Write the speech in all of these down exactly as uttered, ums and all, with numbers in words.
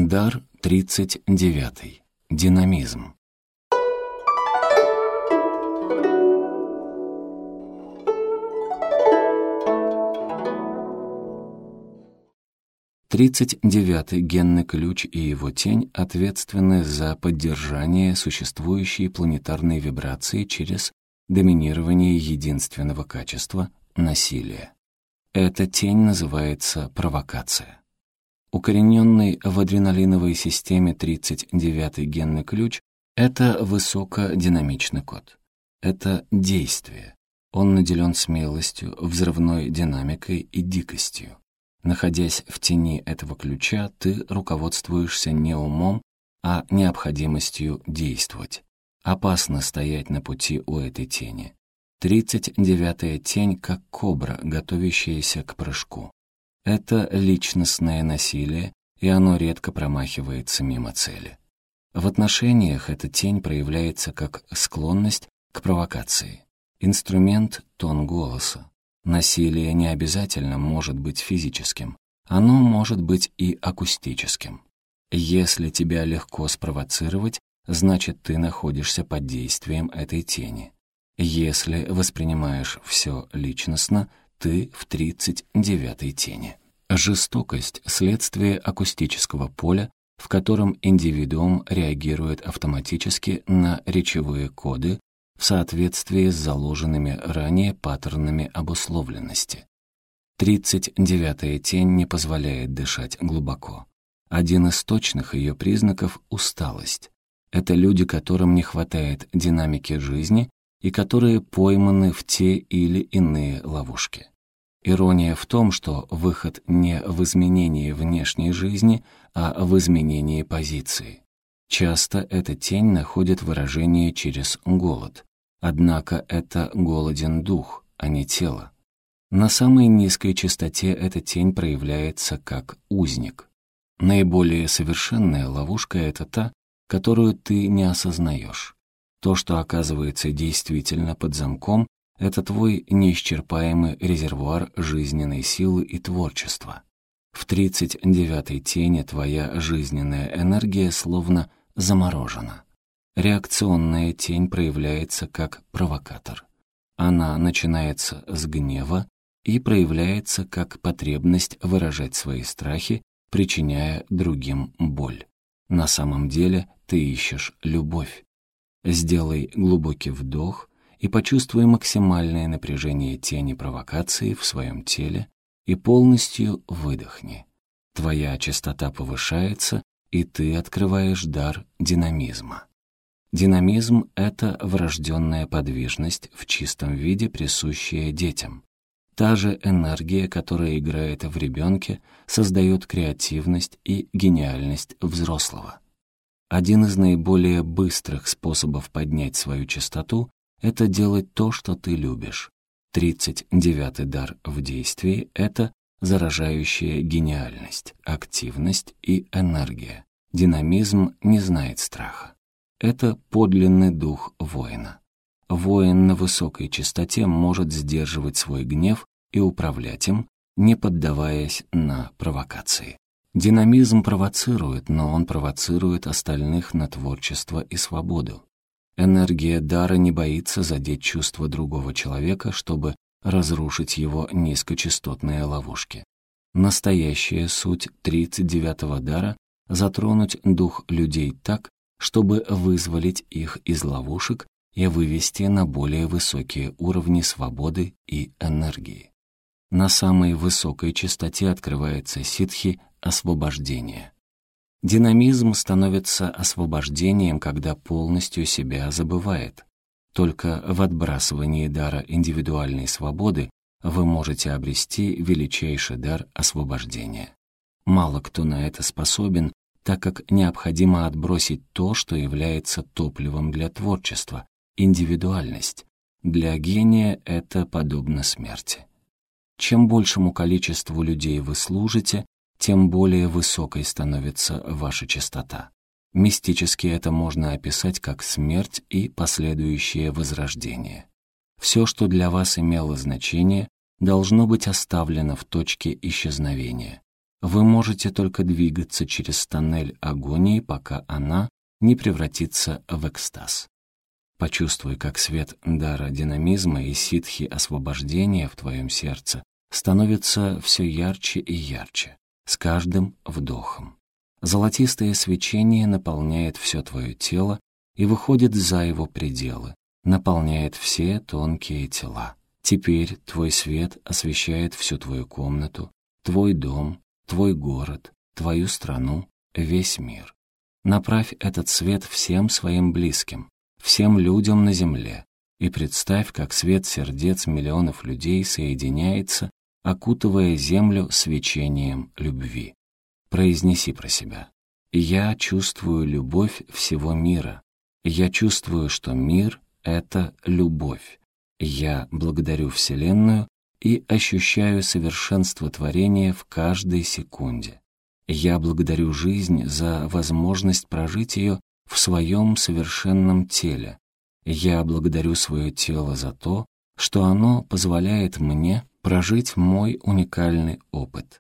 Дар тридцать девятый. Динамизм. Тридцать девятый генный ключ и его тень ответственны за поддержание существующей планетарной вибрации через доминирование единственного качества — насилия. Эта тень называется провокация. Укорененный в адреналиновой системе тридцать девятый генный ключ — это высокодинамичный код. Это действие. Он наделен смелостью, взрывной динамикой и дикостью. Находясь в тени этого ключа, ты руководствуешься не умом, а необходимостью действовать. Опасно стоять на пути у этой тени. Тридцать девятая тень как кобра, готовящаяся к прыжку. Это личностное насилие, и оно редко промахивается мимо цели. В отношениях эта тень проявляется как склонность к провокации. Инструмент — тон голоса. Насилие не обязательно может быть физическим, оно может быть и акустическим. Если тебя легко спровоцировать, значит, ты находишься под действием этой тени. Если воспринимаешь все личностно, ты в тридцать девятой тени. Жестокость — следствие акустического поля, в котором индивидуум реагирует автоматически на речевые коды в соответствии с заложенными ранее паттернами обусловленности. Тридцать девятая тень не позволяет дышать глубоко. Один из точных ее признаков — усталость. Это люди, которым не хватает динамики жизни и которые пойманы в те или иные ловушки. Ирония в том, что выход не в изменении внешней жизни, а в изменении позиции. Часто эта тень находит выражение через голод. Однако это голоден дух, а не тело. На самой низкой частоте эта тень проявляется как узник. Наиболее совершенная ловушка — это та, которую ты не осознаешь. То, что оказывается действительно под замком, это твой неисчерпаемый резервуар жизненной силы и творчества. В тридцать девятой тени твоя жизненная энергия словно заморожена. Реакционная тень проявляется как провокатор. Она начинается с гнева и проявляется как потребность выражать свои страхи, причиняя другим боль. На самом деле ты ищешь любовь. Сделай глубокий вдох и почувствуй максимальное напряжение тени провокации в своем теле и полностью выдохни. Твоя частота повышается, и ты открываешь дар динамизма. Динамизм — это врожденная подвижность в чистом виде, присущая детям. Та же энергия, которая играет в ребенке, создает креативность и гениальность взрослого. Один из наиболее быстрых способов поднять свою частоту — это делать то, что ты любишь. Тридцать девятый дар в действии — это заражающая гениальность, активность и энергия. Динамизм не знает страха. Это подлинный дух воина. Воин на высокой частоте может сдерживать свой гнев и управлять им, не поддаваясь на провокации. Динамизм провоцирует, но он провоцирует остальных на творчество и свободу. Энергия дара не боится задеть чувства другого человека, чтобы разрушить его низкочастотные ловушки. Настоящая суть тридцать девятого дара — затронуть дух людей так, чтобы вызволить их из ловушек и вывести на более высокие уровни свободы и энергии. На самой высокой частоте открывается ситхи освобождение. Динамизм становится освобождением, когда полностью себя забывает. Только в отбрасывании дара индивидуальной свободы вы можете обрести величайший дар освобождения. Мало кто на это способен, так как необходимо отбросить то, что является топливом для творчества — индивидуальность. Для гения это подобно смерти. Чем большему количеству людей вы служите, тем более высокой становится ваша частота. Мистически это можно описать как смерть и последующее возрождение. Все, что для вас имело значение, должно быть оставлено в точке исчезновения. Вы можете только двигаться через тоннель агонии, пока она не превратится в экстаз. Почувствуй, как свет дара динамизма и ситхи освобождения в твоем сердце становится все ярче и ярче, с каждым вдохом. Золотистое свечение наполняет все твое тело и выходит за его пределы, наполняет все тонкие тела. Теперь твой свет освещает всю твою комнату, твой дом, твой город, твою страну, весь мир. Направь этот свет всем своим близким, всем людям на земле, и представь, как свет сердец миллионов людей соединяется, окутывая землю свечением любви. Произнеси про себя: «Я чувствую любовь всего мира. Я чувствую, что мир — это любовь. Я благодарю Вселенную и ощущаю совершенство творения в каждой секунде. Я благодарю жизнь за возможность прожить ее в своем совершенном теле. Я благодарю свое тело за то, что оно позволяет мне прожить мой уникальный опыт.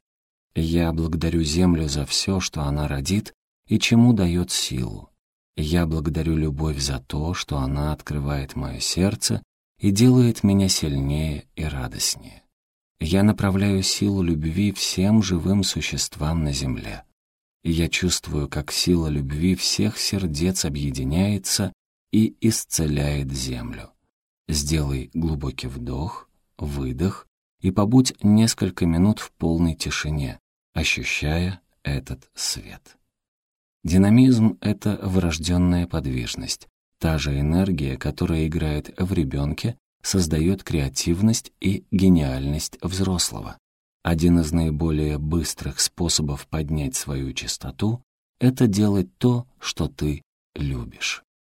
Я благодарю Землю за все, что она родит и чему дает силу. Я благодарю любовь за то, что она открывает мое сердце и делает меня сильнее и радостнее. Я направляю силу любви всем живым существам на земле. И я чувствую, как сила любви всех сердец объединяется и исцеляет землю. Сделай глубокий вдох, выдох и побудь несколько минут в полной тишине, ощущая этот свет. Динамизм — это врожденная подвижность. Та же энергия, которая играет в ребенке, создает креативность и гениальность взрослого. Один из наиболее быстрых способов поднять свою частоту — это делать то, что ты любишь.